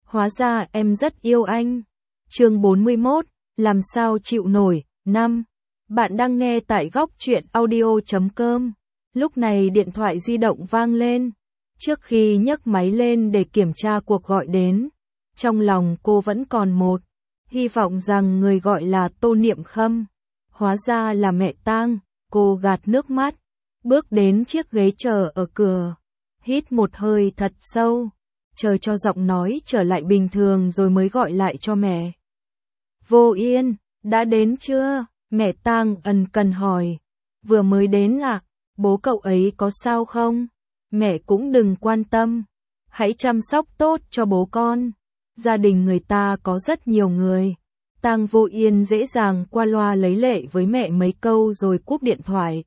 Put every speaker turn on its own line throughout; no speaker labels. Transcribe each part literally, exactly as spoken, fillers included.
Hóa ra em rất yêu anh. Chương bốn mươi mốt, làm sao chịu nổi. Năm. Bạn đang nghe tại góc truyện audio chấm com. Lúc này điện thoại di động vang lên. Trước khi nhấc máy lên để kiểm tra cuộc gọi đến, trong lòng cô vẫn còn một hy vọng rằng người gọi là Tô Niệm Khâm. Hóa ra là mẹ Tang. Cô gạt nước mắt, bước đến chiếc ghế chờ ở cửa, hít một hơi thật sâu, chờ cho giọng nói trở lại bình thường rồi mới gọi lại cho mẹ. Vô Yên, đã đến chưa? Mẹ Tang ân cần hỏi. Vừa mới đến à? Bố cậu ấy có sao không? Mẹ cũng đừng quan tâm, hãy chăm sóc tốt cho bố con. Gia đình người ta có rất nhiều người. Tang Vô Yên dễ dàng qua loa lấy lệ với mẹ mấy câu rồi cúp điện thoại.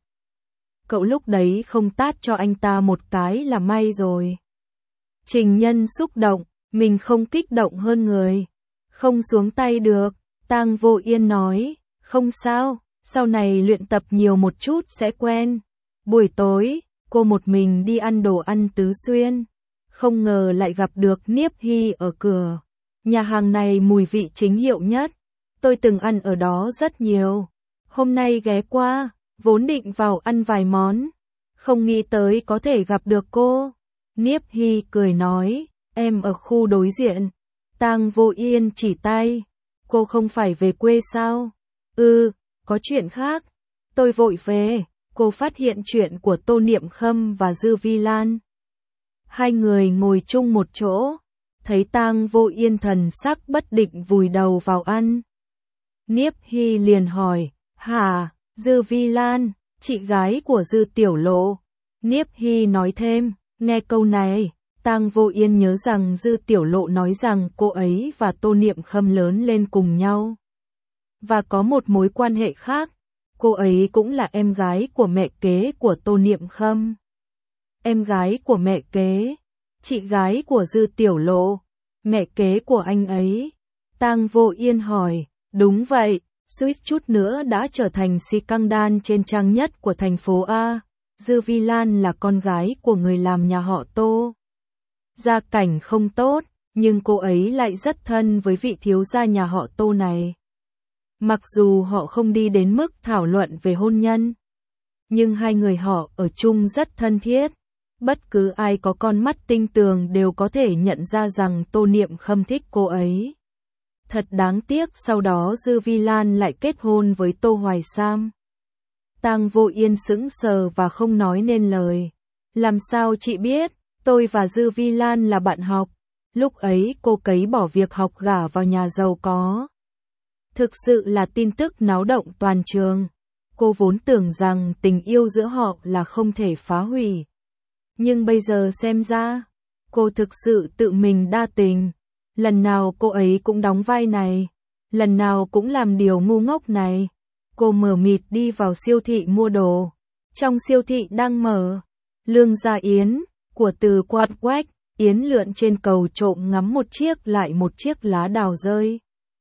Cậu lúc đấy không tát cho anh ta một cái là may rồi. Trình Nhân xúc động, mình không kích động hơn người, không xuống tay được. Tang Vô Yên nói, không sao, sau này luyện tập nhiều một chút sẽ quen. Buổi tối, cô một mình đi ăn đồ ăn Tứ Xuyên, không ngờ lại gặp được Niếp Hy ở cửa. Nhà hàng này mùi vị chính hiệu nhất, tôi từng ăn ở đó rất nhiều. Hôm nay ghé qua, vốn định vào ăn vài món, không nghĩ tới có thể gặp được cô. Niếp Hy cười nói, em ở khu đối diện. Tang Vô Yên chỉ tay, cô không phải về quê sao? Ừ, có chuyện khác. Tôi vội về. Cô phát hiện chuyện của Tô Niệm Khâm và Dư Vi Lan. Hai người ngồi chung một chỗ, thấy Tang Vô Yên thần sắc bất định vùi đầu vào ăn. Niếp Hy liền hỏi, hả, Dư Vi Lan, chị gái của Dư Tiểu Lộ. Niếp Hy nói thêm, nghe câu này, Tang Vô Yên nhớ rằng Dư Tiểu Lộ nói rằng cô ấy và Tô Niệm Khâm lớn lên cùng nhau. Và có một mối quan hệ khác, cô ấy cũng là em gái của mẹ kế của Tô Niệm Khâm. Em gái của mẹ kế, chị gái của Dư Tiểu Lộ, mẹ kế của anh ấy. Tang Vô Yên hỏi, đúng vậy, suýt chút nữa đã trở thành si căng đan trên trang nhất của thành phố A. Dư Vi Lan là con gái của người làm nhà họ Tô. Gia cảnh không tốt, nhưng cô ấy lại rất thân với vị thiếu gia nhà họ Tô này. Mặc dù họ không đi đến mức thảo luận về hôn nhân, nhưng hai người họ ở chung rất thân thiết. Bất cứ ai có con mắt tinh tường đều có thể nhận ra rằng Tô Niệm Khâm thích cô ấy. Thật đáng tiếc sau đó Dư Vi Lan lại kết hôn với Tô Hoài Sam. Tang Vô Yên sững sờ và không nói nên lời. Làm sao chị biết? Tôi và Dư Vi Lan là bạn học. Lúc ấy cô cấy bỏ việc học gả vào nhà giàu có. Thực sự là tin tức náo động toàn trường. Cô vốn tưởng rằng tình yêu giữa họ là không thể phá hủy. Nhưng bây giờ xem ra, cô thực sự tự mình đa tình. Lần nào cô ấy cũng đóng vai này, lần nào cũng làm điều ngu ngốc này. Cô mờ mịt đi vào siêu thị mua đồ. Trong siêu thị đang mở Lương Gia Yến của Từ Quạt Quách. Yến lượn trên cầu trộm ngắm một chiếc lại một chiếc lá đào rơi.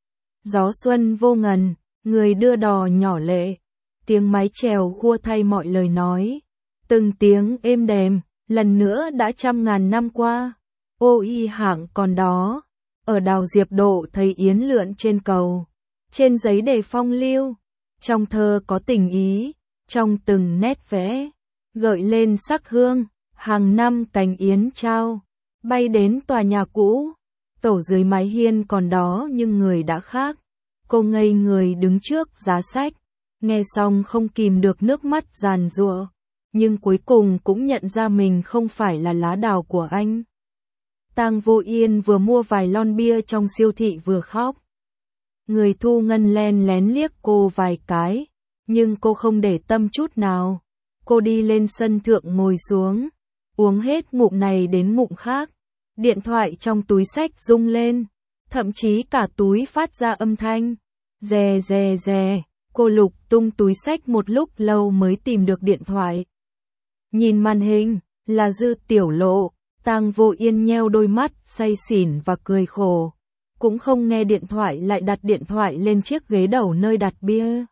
Gió xuân vô ngần, người đưa đò nhỏ lệ. Tiếng mái chèo khua thay mọi lời nói. Từng tiếng êm đềm, lần nữa đã trăm ngàn năm qua. Ô y hạng còn đó. Ở đào Diệp Độ thấy Yến lượn trên cầu. Trên giấy đề phong lưu. Trong thơ có tình ý. Trong từng nét vẽ, gợi lên sắc hương. Hàng năm cành Yến trao, bay đến tòa nhà cũ. Tổ dưới mái hiên còn đó nhưng người đã khác. Cô ngây người đứng trước giá sách, nghe xong không kìm được nước mắt giàn giụa, nhưng cuối cùng cũng nhận ra mình không phải là lá đào của anh. Tang Vô Yên vừa mua vài lon bia trong siêu thị vừa khóc. Người thu ngân len lén liếc cô vài cái, nhưng cô không để tâm chút nào. Cô đi lên sân thượng ngồi xuống, uống hết ngụm này đến ngụm khác. Điện thoại trong túi xách rung lên, thậm chí cả túi phát ra âm thanh rè rè rè. Cô lục tung túi xách một lúc lâu mới tìm được điện thoại. Nhìn màn hình, là Dư Tiểu Lộ. Tang Vô Yên nheo đôi mắt, say xỉn và cười khổ. Cũng không nghe điện thoại lại đặt điện thoại lên chiếc ghế đầu nơi đặt bia.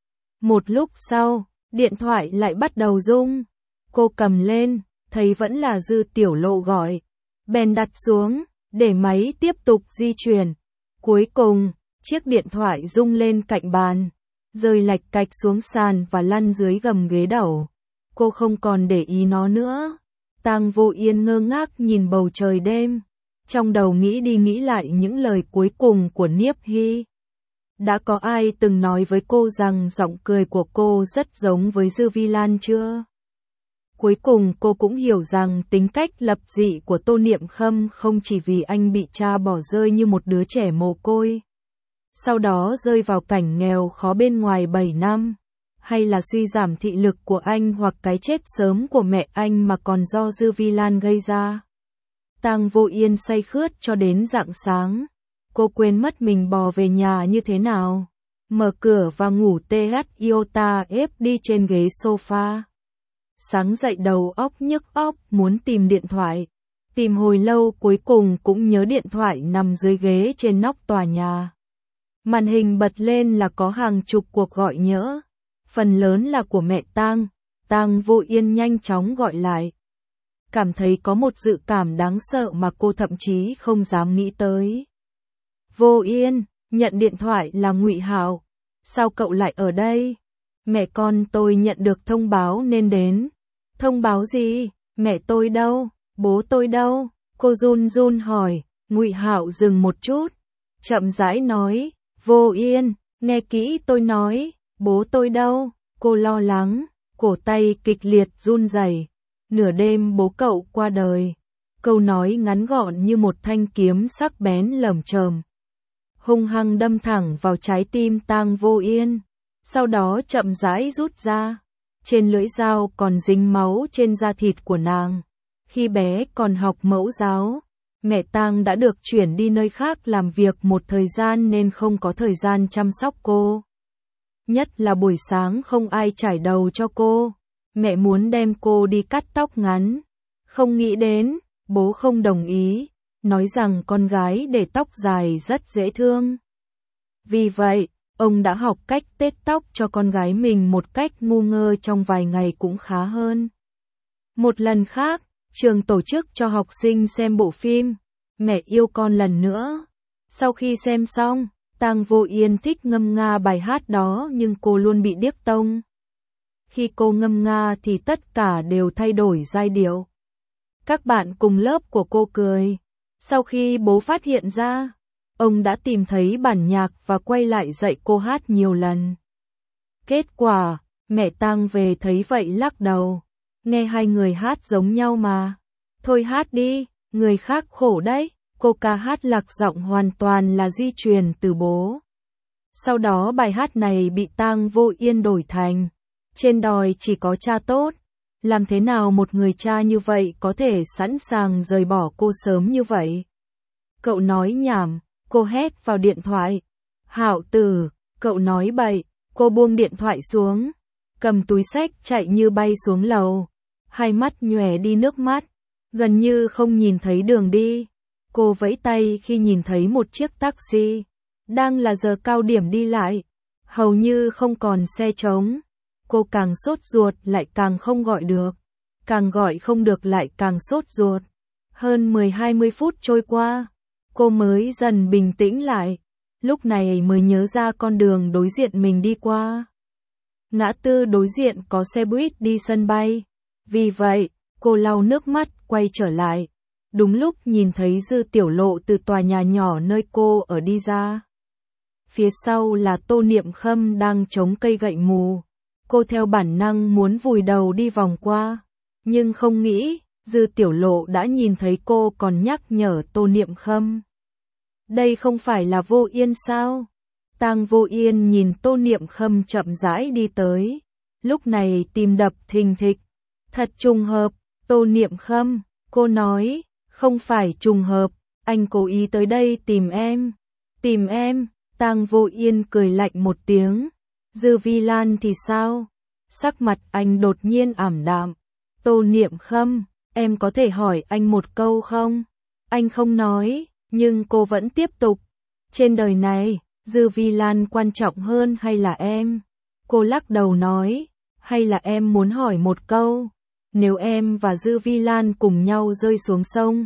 Một lúc sau, điện thoại lại bắt đầu rung. Cô cầm lên, thấy vẫn là Dư Tiểu Lộ gọi. Bèn đặt xuống, để máy tiếp tục di chuyển. Cuối cùng, chiếc điện thoại rung lên cạnh bàn, rơi lạch cạch xuống sàn và lăn dưới gầm ghế đầu. Cô không còn để ý nó nữa. Tang Vô Yên ngơ ngác nhìn bầu trời đêm, trong đầu nghĩ đi nghĩ lại những lời cuối cùng của Niếp Hy. Đã có ai từng nói với cô rằng giọng cười của cô rất giống với Dư Vi Lan chưa? Cuối cùng cô cũng hiểu rằng tính cách lập dị của Tô Niệm Khâm không chỉ vì anh bị cha bỏ rơi như một đứa trẻ mồ côi, sau đó rơi vào cảnh nghèo khó bên ngoài bảy năm, hay là suy giảm thị lực của anh hoặc cái chết sớm của mẹ anh mà còn do Dư Vi Lan gây ra. Tang Vô Yên say khướt cho đến rạng sáng. Cô quên mất mình bò về nhà như thế nào. Mở cửa và ngủ tê iota ép đi trên ghế sofa. Sáng dậy đầu óc nhức óc muốn tìm điện thoại. Tìm hồi lâu cuối cùng cũng nhớ điện thoại nằm dưới ghế trên nóc tòa nhà. Màn hình bật lên là có hàng chục cuộc gọi nhỡ. Phần lớn là của mẹ Tang. Tang Vô Yên nhanh chóng gọi lại. Cảm thấy có một dự cảm đáng sợ mà cô thậm chí không dám nghĩ tới. Vô Yên, nhận điện thoại là Ngụy Hạo. Sao cậu lại ở đây? Mẹ con tôi nhận được thông báo nên đến. Thông báo gì? Mẹ tôi đâu? Bố tôi đâu? Cô run run hỏi. Ngụy Hạo dừng một chút, chậm rãi nói, Vô Yên, nghe kỹ tôi nói, bố tôi đâu? Cô lo lắng, cổ tay kịch liệt run rẩy. Nửa đêm bố cậu qua đời. Câu nói ngắn gọn như một thanh kiếm sắc bén lởm chởm, hung hăng đâm thẳng vào trái tim Tang Vô Yên, sau đó chậm rãi rút ra. Trên lưỡi dao còn dính máu trên da thịt của nàng. Khi bé còn học mẫu giáo, mẹ Tang đã được chuyển đi nơi khác làm việc một thời gian nên không có thời gian chăm sóc cô. Nhất là buổi sáng không ai chải đầu cho cô. Mẹ muốn đem cô đi cắt tóc ngắn. Không nghĩ đến, bố không đồng ý, nói rằng con gái để tóc dài rất dễ thương. Vì vậy, ông đã học cách tết tóc cho con gái mình một cách ngu ngơ trong vài ngày cũng khá hơn. Một lần khác, trường tổ chức cho học sinh xem bộ phim Mẹ yêu con lần nữa. Sau khi xem xong, Tang Vô Yên thích ngâm nga bài hát đó nhưng cô luôn bị điếc tông. Khi cô ngâm nga thì tất cả đều thay đổi giai điệu. Các bạn cùng lớp của cô cười. Sau khi bố phát hiện ra, ông đã tìm thấy bản nhạc và quay lại dạy cô hát nhiều lần. Kết quả, mẹ Tang về thấy vậy lắc đầu. Nghe hai người hát giống nhau mà. Thôi hát đi, người khác khổ đấy. Cô ca hát lạc giọng hoàn toàn là di truyền từ bố. Sau đó bài hát này bị Tang Vô Yên đổi thành Trên đòi chỉ có cha tốt. Làm thế nào một người cha như vậy có thể sẵn sàng rời bỏ cô sớm như vậy? Cậu nói nhảm, cô hét vào điện thoại. Hạo Tử, cậu nói bậy. Cô buông điện thoại xuống, cầm túi xách chạy như bay xuống lầu. Hai mắt nhòe đi nước mắt, gần như không nhìn thấy đường đi. Cô vẫy tay khi nhìn thấy một chiếc taxi. Đang là giờ cao điểm đi lại, hầu như không còn xe trống. Cô càng sốt ruột lại càng không gọi được, càng gọi không được lại càng sốt ruột. Hơn mười hai mươi phút trôi qua, cô mới dần bình tĩnh lại. Lúc này mới nhớ ra con đường đối diện mình đi qua. Ngã tư đối diện có xe buýt đi sân bay. Vì vậy, cô lau nước mắt quay trở lại. Đúng lúc nhìn thấy Dư Tiểu Lộ từ tòa nhà nhỏ nơi cô ở đi ra. Phía sau là Tô Niệm Khâm đang chống cây gậy mù. Cô theo bản năng muốn vùi đầu đi vòng qua. Nhưng không nghĩ, Dư Tiểu Lộ đã nhìn thấy cô còn nhắc nhở Tô Niệm Khâm. Đây không phải là Vô Yên sao? Tang Vô Yên nhìn Tô Niệm Khâm chậm rãi đi tới. Lúc này tim đập thình thịch. Thật trùng hợp, Tô Niệm Khâm, cô nói, không phải trùng hợp, anh cố ý tới đây tìm em. Tìm em, Tang Vô Yên cười lạnh một tiếng. Dư Vi Lan thì sao? Sắc mặt anh đột nhiên ảm đạm. Tô Niệm Khâm, em có thể hỏi anh một câu không? Anh không nói, nhưng cô vẫn tiếp tục. Trên đời này, Dư Vi Lan quan trọng hơn hay là em? Cô lắc đầu nói, hay là em muốn hỏi một câu? Nếu em và Dư Vi Lan cùng nhau rơi xuống sông,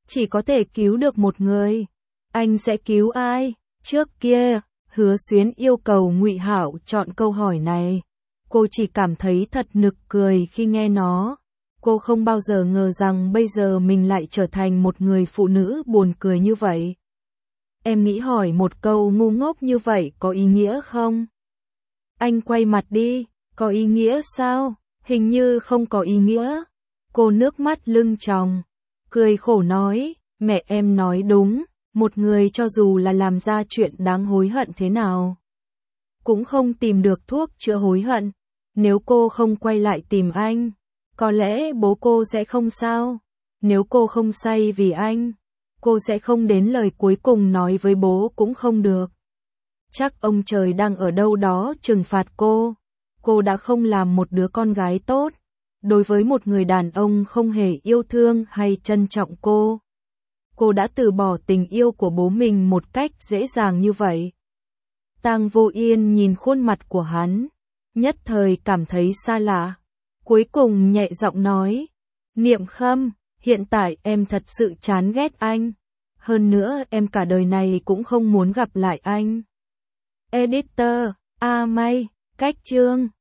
chỉ có thể cứu được một người. Anh sẽ cứu ai? Trước kia, Hứa Xuyến yêu cầu Ngụy Hảo chọn câu hỏi này. Cô chỉ cảm thấy thật nực cười khi nghe nó. Cô không bao giờ ngờ rằng bây giờ mình lại trở thành một người phụ nữ buồn cười như vậy. Em nghĩ hỏi một câu ngu ngốc như vậy có ý nghĩa không? Anh quay mặt đi, có ý nghĩa sao? Hình như không có ý nghĩa. Cô nước mắt lưng tròng, cười khổ nói, mẹ em nói đúng, một người cho dù là làm ra chuyện đáng hối hận thế nào, cũng không tìm được thuốc chữa hối hận. Nếu cô không quay lại tìm anh, có lẽ bố cô sẽ không sao. Nếu cô không say vì anh, cô sẽ không đến lời cuối cùng nói với bố cũng không được. Chắc ông trời đang ở đâu đó trừng phạt cô. Cô đã không làm một đứa con gái tốt đối với một người đàn ông không hề yêu thương hay trân trọng cô. Cô đã từ bỏ tình yêu của bố mình một cách dễ dàng như vậy. Tang Vô Yên nhìn khuôn mặt của hắn, nhất thời cảm thấy xa lạ. Cuối cùng nhẹ giọng nói, Niệm Khâm, hiện tại em thật sự chán ghét anh. Hơn nữa em cả đời này cũng không muốn gặp lại anh. Editor, A May, cách chương.